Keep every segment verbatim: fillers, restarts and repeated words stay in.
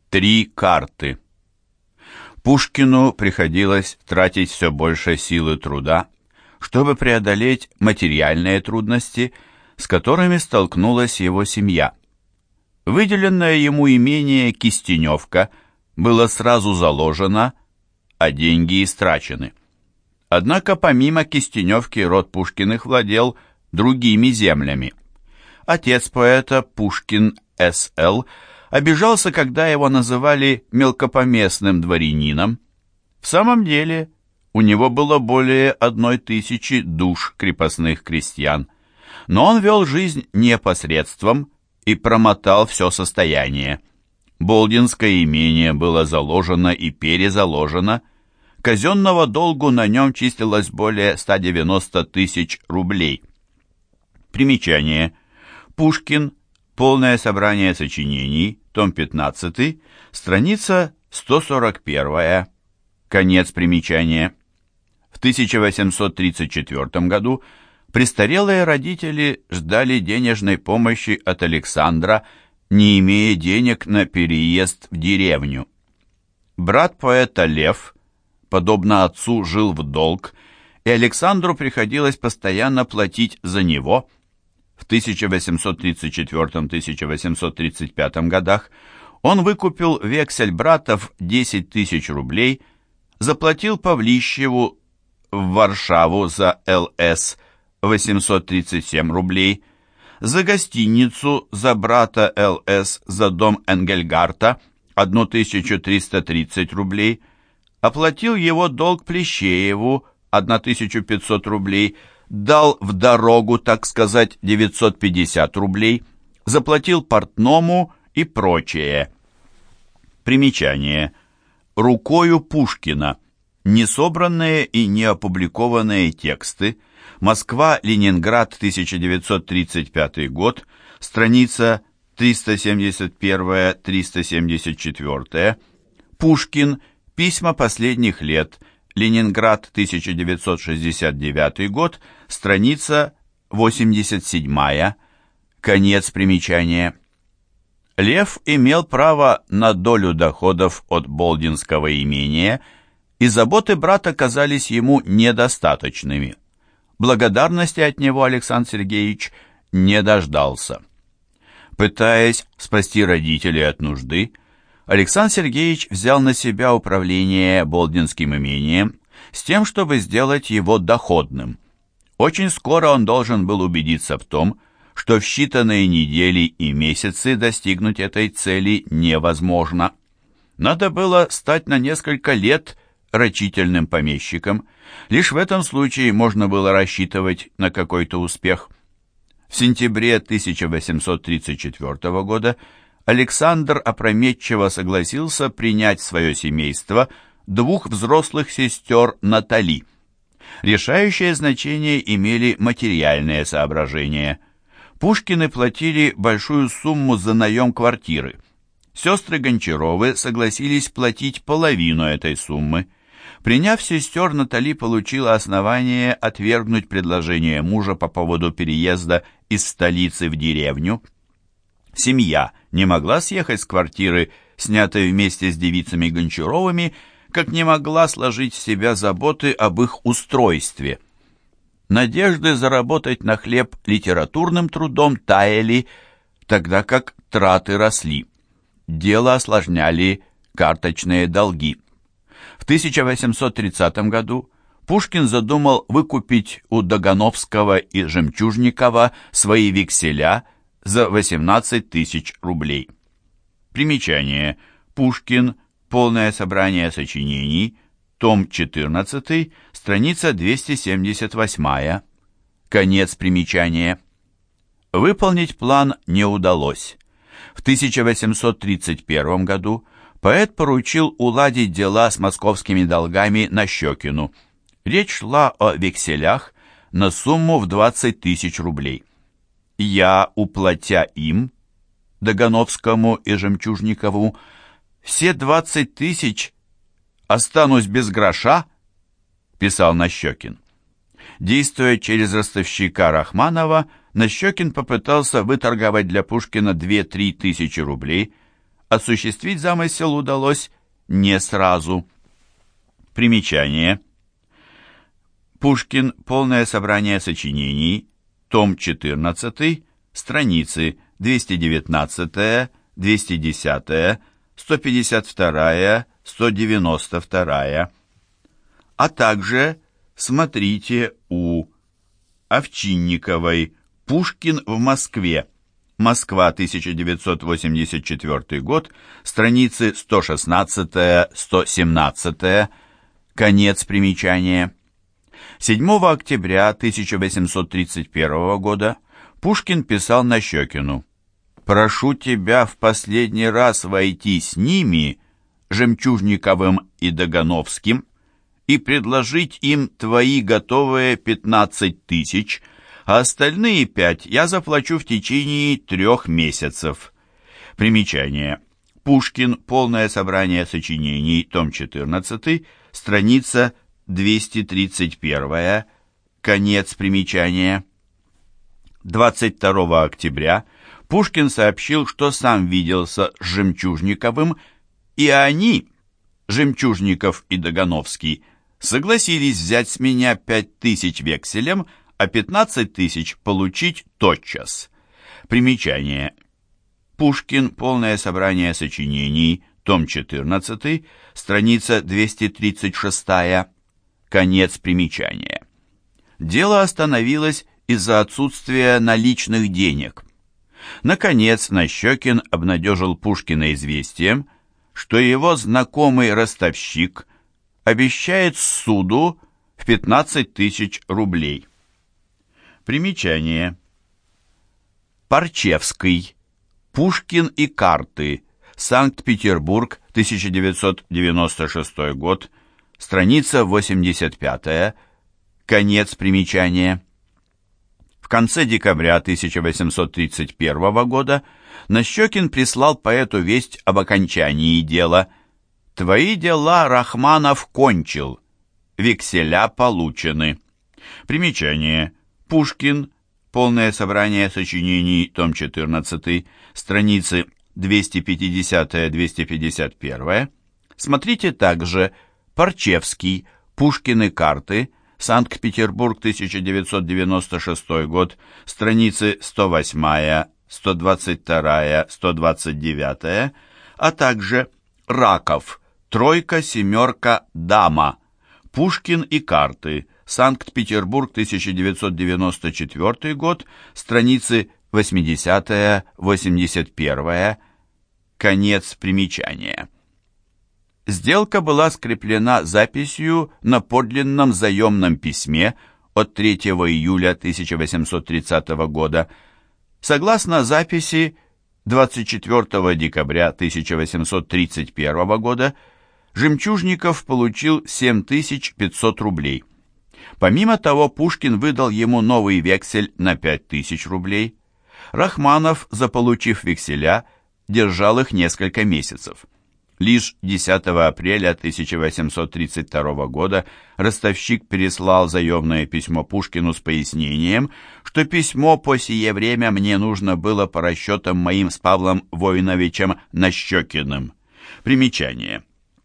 Три карты. Пушкину приходилось тратить все больше сил и труда, чтобы преодолеть материальные трудности, с которыми столкнулась его семья. Выделенное ему имение Кистеневка было сразу заложено, а деньги истрачены. Однако помимо Кистеневки род Пушкиных владел другими землями. Отец поэта, Пушкин С Л, обижался, когда его называли мелкопоместным дворянином. В самом деле, у него было более одной тысячи душ крепостных крестьян, но он вел жизнь непосредством и промотал все состояние. Болдинское имение было заложено и перезаложено, казенного долгу на нем числилось более ста девяноста тысяч рублей. Примечание. Пушкин. Полное собрание сочинений. Том пятнадцатый. Страница сто сорок первая. Конец примечания. В тысяча восемьсот тридцать четвёртом году престарелые родители ждали денежной помощи от Александра, не имея денег на переезд в деревню. Брат поэта Лев, подобно отцу, жил в долг, и Александру приходилось постоянно платить за него. В тысяча восемьсот тридцать четвёртом — тысяча восемьсот тридцать пятом годах он выкупил вексель брата в десять тысяч рублей, заплатил Павлищеву в Варшаву за Л С восемьсот тридцать семь рублей, за гостиницу за брата Л С за дом Энгельгарта тысячу триста тридцать рублей, оплатил его долг Плещееву тысячу пятьсот рублей, дал в дорогу, так сказать, девятьсот пятьдесят рублей, заплатил портному и прочее. Примечание. Рукою Пушкина. Несобранные и неопубликованные тексты. Москва-Ленинград, тысяча девятьсот тридцать пятый год, страница триста семьдесят один — триста семьдесят четыре. Пушкин. Письма последних лет. Ленинград, тысяча девятьсот шестьдесят девятый год, страница восемьдесят седьмая. Конец примечания. Лев имел право на долю доходов от болдинского имения, и заботы брата казались ему недостаточными. Благодарности от него Александр Сергеевич не дождался. Пытаясь спасти родителей от нужды, Александр Сергеевич взял на себя управление болдинским имением с тем, чтобы сделать его доходным. Очень скоро он должен был убедиться в том, что в считанные недели и месяцы достигнуть этой цели невозможно. Надо было стать на несколько лет рачительным помещиком. Лишь в этом случае можно было рассчитывать на какой-то успех. В сентябре тысяча восемьсот тридцать четвёртого года Александр опрометчиво согласился принять в свое семейство двух взрослых сестер Натали. Решающее значение имели материальные соображения. Пушкины платили большую сумму за наем квартиры. Сестры Гончаровы согласились платить половину этой суммы. Приняв сестер, Натали получила основание отвергнуть предложение мужа по поводу переезда из столицы в деревню. Семья не могла съехать с квартиры, снятой вместе с девицами Гончаровыми, как не могла сложить в себя заботы об их устройстве. Надежды заработать на хлеб литературным трудом таяли, тогда как траты росли. Дело осложняли карточные долги. В тысяча восемьсот тридцатом году Пушкин задумал выкупить у Догановского и Жемчужникова свои векселя за восемнадцать тысяч рублей. Примечание. Пушкин. Полное собрание сочинений. Том четырнадцатый. Страница двести семьдесят восьмая. Конец примечания. Выполнить план не удалось. В тысяча восемьсот тридцать первом году поэт поручил уладить дела с московскими долгами Нащекину. Речь шла о векселях на сумму в двадцать тысяч рублей. «Я, уплатя им, Догановскому и Жемчужникову, все двадцать тысяч останусь без гроша», писал Нащекин. Действуя через ростовщика Рахманова, Нащекин попытался выторговать для Пушкина две-три тысячи рублей, осуществить замысел удалось не сразу. Примечание. Пушкин. Полное собрание сочинений. Том четырнадцатый. Страницы двести девятнадцать, двести десять, сто пятьдесят два, сто девяносто два. А также смотрите у Овчинниковой «Пушкин в Москве». Москва, тысяча девятьсот восемьдесят четвёртый год, страницы сто шестнадцать, сто семнадцать. Конец примечания. седьмого октября тысяча восемьсот тридцать первого года Пушкин писал Нащекину: «Прошу тебя в последний раз войти с ними, Жемчужниковым и Дагановским, и предложить им твои готовые пятнадцать тысяч, а остальные пять я заплачу в течение трех месяцев». Примечание. Пушкин. Полное собрание сочинений. Том четырнадцатый. Страница двести тридцать один. Конец примечания. двадцать второго октября Пушкин сообщил, что сам виделся с Жемчужниковым, и они, Жемчужников и Дагановский, согласились взять с меня пять тысяч векселем, а пятнадцать тысяч получить тотчас. Примечание. Пушкин. Полное собрание сочинений. Том четырнадцатый. Страница двести тридцать шесть. Конец примечания. Дело остановилось из-за отсутствия наличных денег. Наконец, Нащекин обнадежил Пушкина известием, что его знакомый ростовщик обещает суду в пятнадцать тысяч рублей. Примечание. Парчевский. Пушкин и карты. Санкт-Петербург, тысяча девятьсот девяносто шестой год. Страница восемьдесят пять. Конец примечания. В конце декабря тысяча восемьсот тридцать первого года Нащекин прислал поэту весть об окончании дела. «Твои дела Рахманов кончил. Векселя получены». Примечание. Пушкин. Полное собрание сочинений. Том четырнадцатый. Страницы двести пятьдесят - двести пятьдесят один. Смотрите также Парчевский. Пушкин и карты. Санкт-Петербург, тысяча девятьсот девяносто шестой год. Страницы сто восемь, сто двадцать два, сто двадцать девять. А также Раков. Тройка, семерка, дама. Пушкин и карты. Санкт-Петербург, тысяча девятьсот девяносто четвёртый год. Страницы восемьдесят - восемьдесят один. Конец примечания. Сделка была скреплена записью на подлинном заемном письме от третьего июля тысяча восемьсот тридцатого года. Согласно записи, двадцать четвёртого декабря тысяча восемьсот тридцать первого года Жемчужников получил семь тысяч пятьсот рублей. Помимо того, Пушкин выдал ему новый вексель на пять тысяч рублей. Рахманов, заполучив векселя, держал их несколько месяцев. Лишь десятого апреля тысяча восемьсот тридцать второго года ростовщик переслал заемное письмо Пушкину с пояснением, что письмо по сие время мне нужно было по расчетам моим с Павлом Воиновичем Нащекиным. Примечание.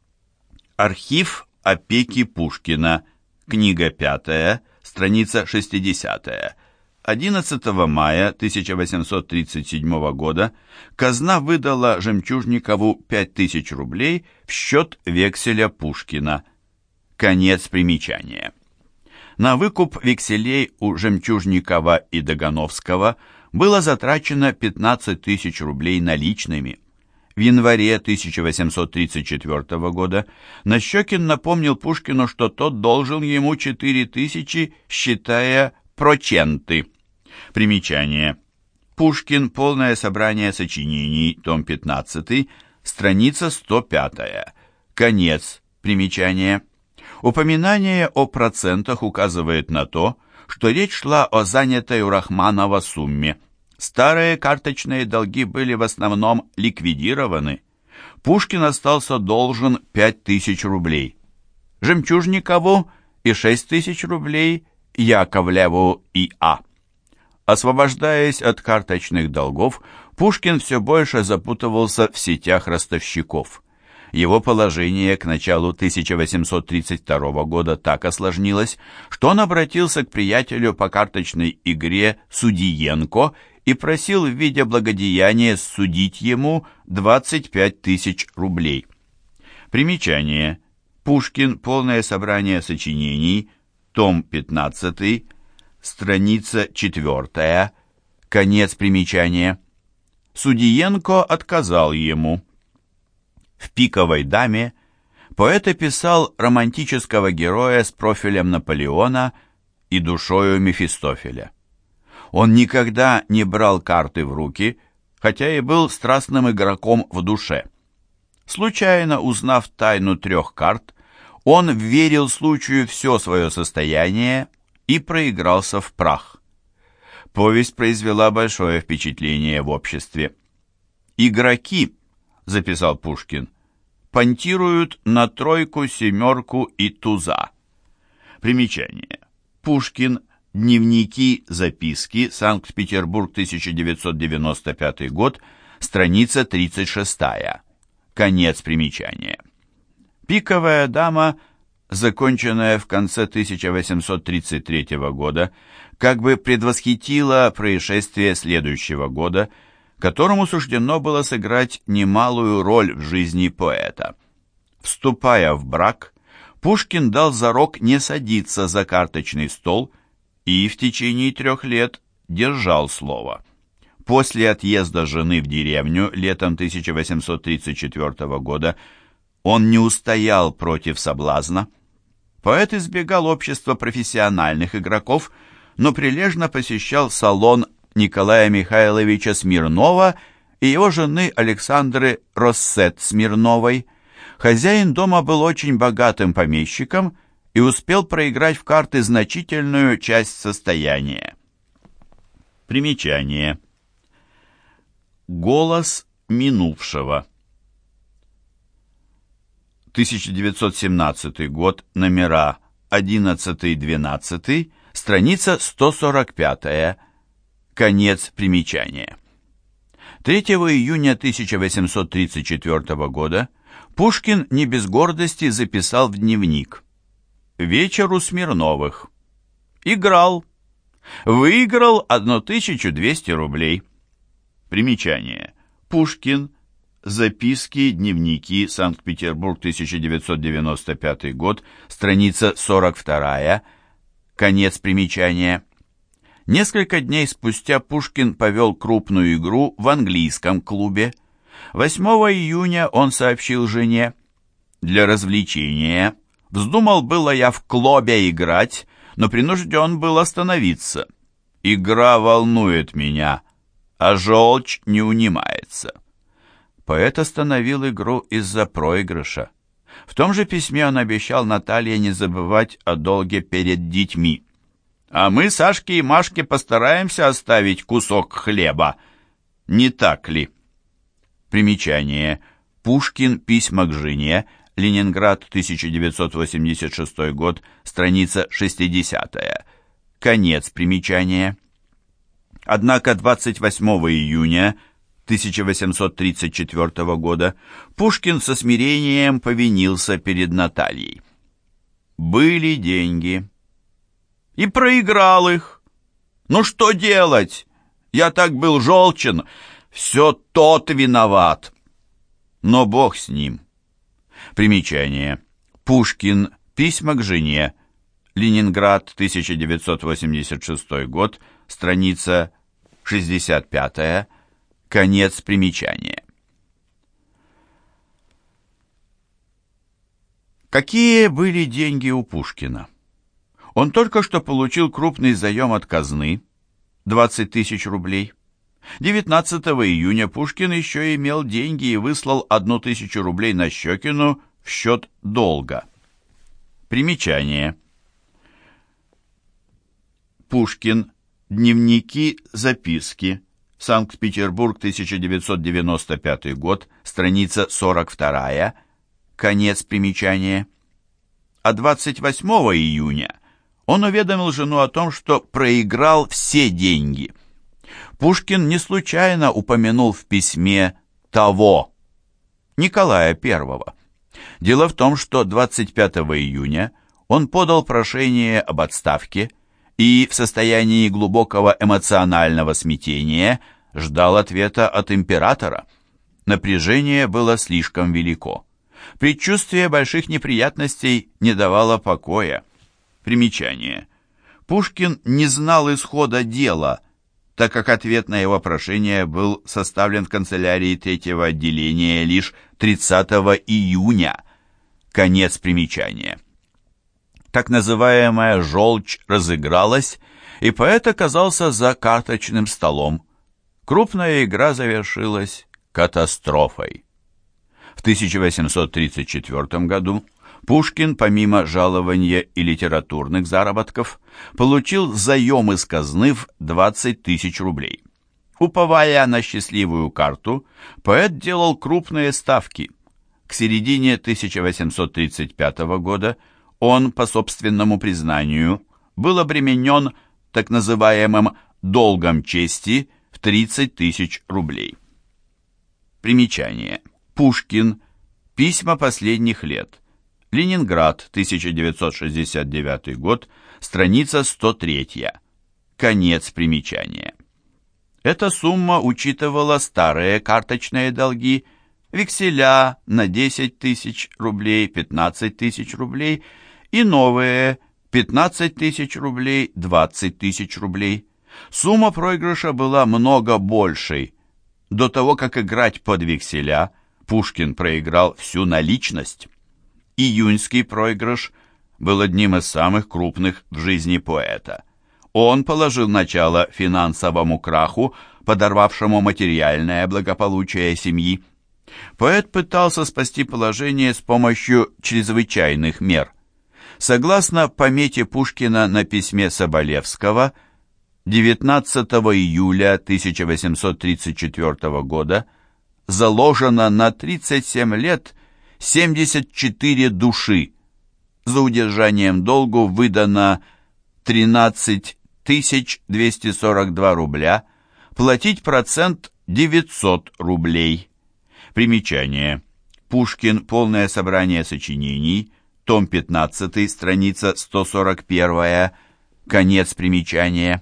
Архив опеки Пушкина. Книга пятая, страница шестидесятая. одиннадцатого мая тысяча восемьсот тридцать седьмого года казна выдала Жемчужникову пять тысяч рублей в счет векселя Пушкина. Конец примечания. На выкуп векселей у Жемчужникова и Дагановского было затрачено пятнадцать тысяч рублей наличными. В январе тысяча восемьсот тридцать четвёртого года Нащекин напомнил Пушкину, что тот должен ему четыре тысячи, считая проценты. Примечание. Пушкин. Полное собрание сочинений. Том пятнадцатый. Страница сто пять. Конец примечания. Упоминание о процентах указывает на то, что речь шла о занятой у Рахманова сумме. Старые карточные долги были в основном ликвидированы. Пушкин остался должен пять тысяч рублей. Жемчужникову и шесть тысяч рублей Яковлеву и А. Освобождаясь от карточных долгов, Пушкин все больше запутывался в сетях ростовщиков. Его положение к началу тысяча восемьсот тридцать второго года так осложнилось, что он обратился к приятелю по карточной игре Судиенко и просил в виде благодеяния судить ему двадцать пять тысяч рублей. Примечание. Пушкин. Полное собрание сочинений. Том пятнадцатый. Страница четвертая. Конец примечания. Судиенко отказал ему. В «Пиковой даме» поэт описал романтического героя с профилем Наполеона и душою Мефистофеля. Он никогда не брал карты в руки, хотя и был страстным игроком в душе. Случайно узнав тайну трех карт, он вверил случаю все свое состояние и проигрался в прах. Повесть произвела большое впечатление в обществе. «Игроки», — записал Пушкин, — «понтируют на тройку, семерку и туза». Примечание. Пушкин. Дневники, записки. Санкт-Петербург, тысяча девятьсот девяносто пятый год. Страница тридцать шестая. Конец примечания. «Пиковая дама», законченная в конце тысяча восемьсот тридцать третьего года, как бы предвосхитила происшествие следующего года, которому суждено было сыграть немалую роль в жизни поэта. Вступая в брак, Пушкин дал зарок не садиться за карточный стол и в течение трех лет держал слово. После отъезда жены в деревню летом тысяча восемьсот тридцать четвертого года он не устоял против соблазна. Поэт избегал общества профессиональных игроков, но прилежно посещал салон Николая Михайловича Смирнова и его жены Александры Россет Смирновой. Хозяин дома был очень богатым помещиком и успел проиграть в карты значительную часть состояния. Примечание. Голос минувшего. тысяча девятьсот семнадцатый год, номера одиннадцатый-двенадцатый, страница сто сорок пятая. Конец примечания. третьего июня тысяча восемьсот тридцать четвертого года Пушкин не без гордости записал в дневник: «Вечер у Смирновых. Играл. Выиграл тысячу двести рублей». Примечание. Пушкин. Записки, дневники, Санкт-Петербург, тысяча девятьсот девяносто пятый год, страница сорок вторая. Конец примечания. Несколько дней спустя Пушкин повел крупную игру в английском клубе. восьмого июня он сообщил жене: «Для развлечения вздумал было я в клубе играть, но принужден был остановиться. Игра волнует меня, а желчь не унимается». Поэт остановил игру из-за проигрыша. В том же письме он обещал Наталье не забывать о долге перед детьми. «А мы Сашке и Машке постараемся оставить кусок хлеба. Не так ли?» Примечание. Пушкин. Письма к жене. Ленинград, тысяча девятьсот восемьдесят шестой год, страница шестидесятая. Конец примечания. Однако двадцать восьмого июня тысяча восемьсот тридцать четвертого года Пушкин со смирением повинился перед Натальей. «Были деньги. И проиграл их. Ну что делать? Я так был желчен. Все тот виноват. Но Бог с ним». Примечание. Пушкин. Письма к жене. Ленинград, тысяча девятьсот восемьдесят шестой год, страница шестьдесят пятая. Конец примечания. Какие были деньги у Пушкина? Он только что получил крупный заем от казны, двадцать тысяч рублей. девятнадцатого июня Пушкин еще имел деньги и выслал одну тысячу рублей на Щекину в счет долга. Примечание. Пушкин. Дневники, записки. Санкт-Петербург, тысяча девятьсот девяносто пятый год, страница сорок вторая. Конец примечания. А двадцать восьмого июня он уведомил жену о том, что проиграл все деньги. Пушкин не случайно упомянул в письме того, Николая Первого. Дело в том, что двадцать пятого июня он подал прошение об отставке и в состоянии глубокого эмоционального смятения ждал ответа от императора. Напряжение было слишком велико. Предчувствие больших неприятностей не давало покоя. Примечание. Пушкин не знал исхода дела, так как ответ на его прошение был составлен в канцелярии третьего отделения лишь тридцатого июня. Конец примечания. Так называемая «желчь» разыгралась, и поэт оказался за карточным столом. Крупная игра завершилась катастрофой. В тысяча восемьсот тридцать четвёртом году Пушкин, помимо жалования и литературных заработков, получил заем из казны в двадцать тысяч рублей. Уповая на счастливую карту, поэт делал крупные ставки. К середине тысяча восемьсот тридцать пятого года он, по собственному признанию, был обременен так называемым «долгом чести» в тридцать тысяч рублей. Примечание. Пушкин. Письма последних лет. Ленинград, тысяча девятьсот шестьдесят девятый год, страница сто три. Конец примечания. Эта сумма учитывала старые карточные долги, векселя на десять тысяч рублей, пятнадцать тысяч рублей и новые пятнадцать тысяч рублей, двадцать тысяч рублей. Сумма проигрыша была много большей. До того, как играть под векселя, Пушкин проиграл всю наличность. Июньский проигрыш был одним из самых крупных в жизни поэта. Он положил начало финансовому краху, подорвавшему материальное благополучие семьи. Поэт пытался спасти положение с помощью чрезвычайных мер. Согласно помете Пушкина на письме Соболевского, девятнадцатого июля тысяча восемьсот тридцать четвёртого года заложено на тридцать семь лет семьдесят четыре души. За удержанием долгу выдано тринадцать тысяч двести сорок два рубля, платить процент девятьсот рублей. Примечание. Пушкин. Полное собрание сочинений. Том пятнадцатый, страница сто сорок один. Конец примечания.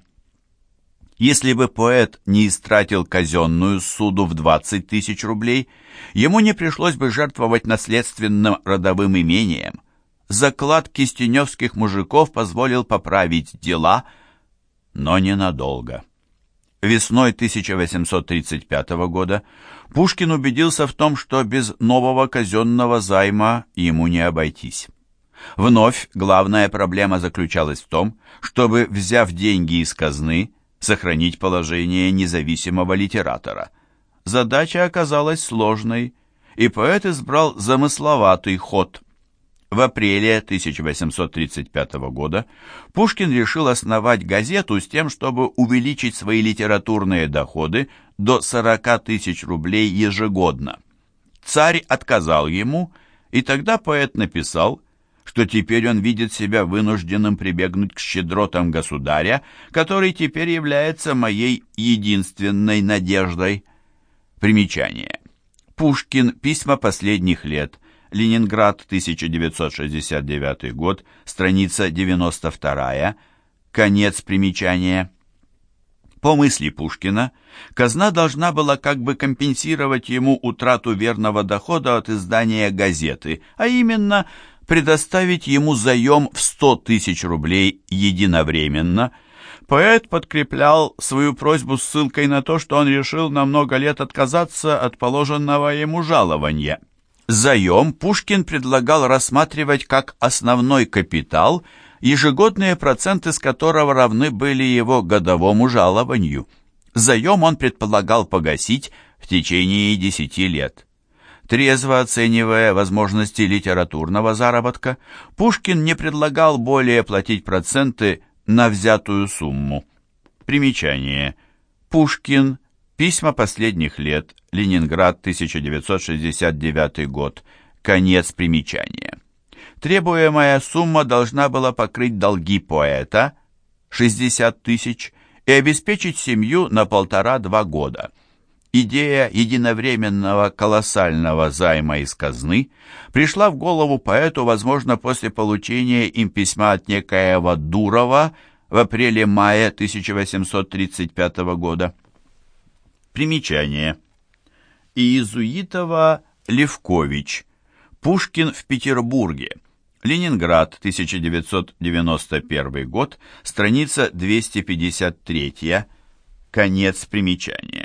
Если бы поэт не истратил казенную ссуду в двадцать тысяч рублей, ему не пришлось бы жертвовать наследственным родовым имением. Заклад кистеневских мужиков позволил поправить дела, но ненадолго. Весной тысяча восемьсот тридцать пятого года Пушкин убедился в том, что без нового казенного займа ему не обойтись. Вновь главная проблема заключалась в том, чтобы, взяв деньги из казны, сохранить положение независимого литератора. Задача оказалась сложной, и поэт избрал замысловатый ход. В апреле тысяча восемьсот тридцать пятого года Пушкин решил основать газету с тем, чтобы увеличить свои литературные доходы до сорока тысяч рублей ежегодно. Царь отказал ему, и тогда поэт написал, что теперь он видит себя вынужденным прибегнуть к щедротам государя, который теперь является моей единственной надеждой. Примечание. Пушкин. Письма последних лет. Ленинград, тысяча девятьсот шестьдесят девятый год, страница девяносто два. Конец примечания. По мысли Пушкина, казна должна была как бы компенсировать ему утрату верного дохода от издания газеты, а именно предоставить ему заем в сто тысяч рублей единовременно. Поэт подкреплял свою просьбу ссылкой на то, что он решил на много лет отказаться от положенного ему жалования. Заем Пушкин предлагал рассматривать как основной капитал, ежегодные проценты с которого равны были его годовому жалованию. Заем он предполагал погасить в течение десяти лет. Трезво оценивая возможности литературного заработка, Пушкин не предлагал более платить проценты на взятую сумму. Примечание. Пушкин. Письма последних лет. Ленинград, тысяча девятьсот шестьдесят девятый год. Конец примечания. Требуемая сумма должна была покрыть долги поэта, шестьдесят тысяч, и обеспечить семью на полтора-два года. Идея единовременного колоссального займа из казны пришла в голову поэту, возможно, после получения им письма от некоего Дурова в апреле-мае тысяча восемьсот тридцать пятого года. Примечание. Иезуитова Левкович. Пушкин в Петербурге. Ленинград, тысяча девятьсот девяносто первый год, страница двести пятьдесят три. Конец примечания.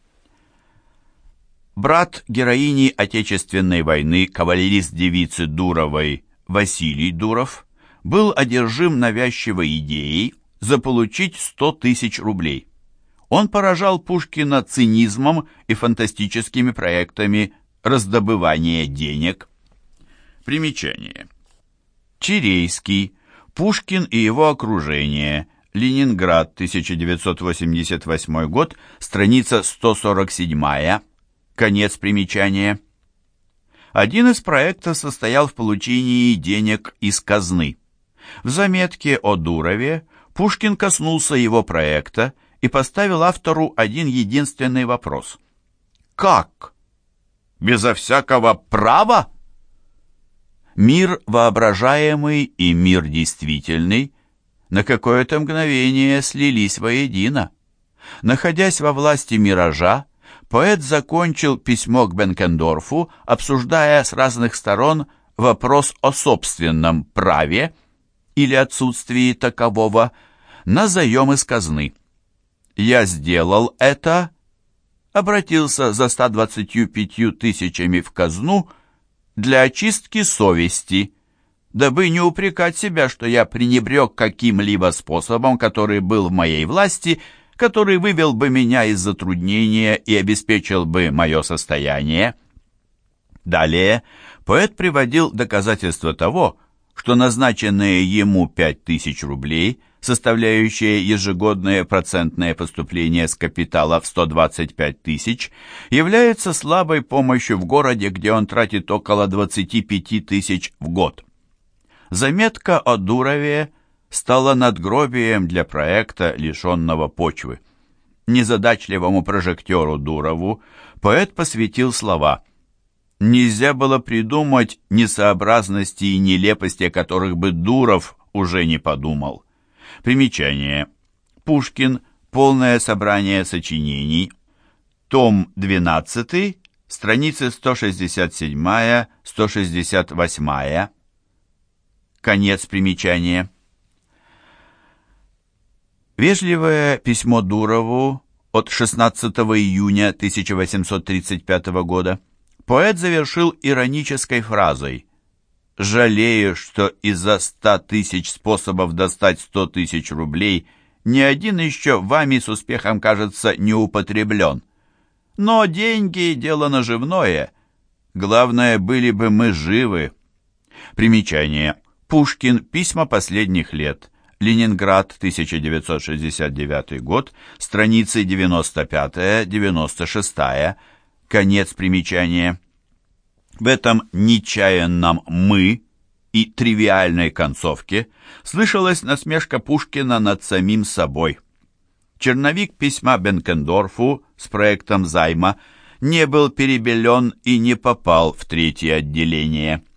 Брат героини Отечественной войны, кавалерист девицы Дуровой Василий Дуров, был одержим навязчивой идеей заполучить сто тысяч рублей. Он поражал Пушкина цинизмом и фантастическими проектами раздобывания денег. Примечание. Чирейский. Пушкин и его окружение. Ленинград, тысяча девятьсот восемьдесят восьмой год, страница сто сорок семь. Конец примечания. Один из проектов состоял в получении денег из казны. В заметке о Дурове Пушкин коснулся его проекта и поставил автору один единственный вопрос. Как? Безо всякого права? Мир воображаемый и мир действительный на какое-то мгновение слились воедино. Находясь во власти миража, поэт закончил письмо к Бенкендорфу, обсуждая с разных сторон вопрос о собственном праве или отсутствии такового на заем из казны. «Я сделал это», обратился за ста двадцатью пятью тысячами в казну для очистки совести, дабы не упрекать себя, что я пренебрег каким-либо способом, который был в моей власти, который вывел бы меня из затруднения и обеспечил бы мое состояние. Далее поэт приводил доказательства того, что назначенные ему пять тысяч рублей, составляющие ежегодное процентное поступление с капитала в сто двадцать пять тысяч, является слабой помощью в городе, где он тратит около двадцати пяти тысяч в год. Заметка о Дурове стала надгробием для проекта, лишенного почвы. Незадачливому прожектеру Дурову поэт посвятил слова: «Нельзя было придумать несообразности и нелепости, о которых бы Дуров уже не подумал». Примечание. Пушкин. Полное собрание сочинений. Том двенадцатый, страницы сто шестьдесят семь — сто шестьдесят восемь. Конец примечания. Вежливое письмо Дурову от шестнадцатого июня тысяча восемьсот тридцать пятого года поэт завершил иронической фразой: «Жалею, что из-за ста тысяч способов достать сто тысяч рублей ни один еще вами с успехом, кажется, не употреблен. Но деньги — дело наживное. Главное, были бы мы живы». Примечание. Пушкин. Письма последних лет. Ленинград, тысяча девятьсот шестьдесят девятый год, страницы девяносто пятая — девяносто шестая. Конец примечания. В этом нечаянном «мы» и тривиальной концовке слышалась насмешка Пушкина над самим собой. Черновик письма Бенкендорфу с проектом займа не был перебелен и не попал в третье отделение.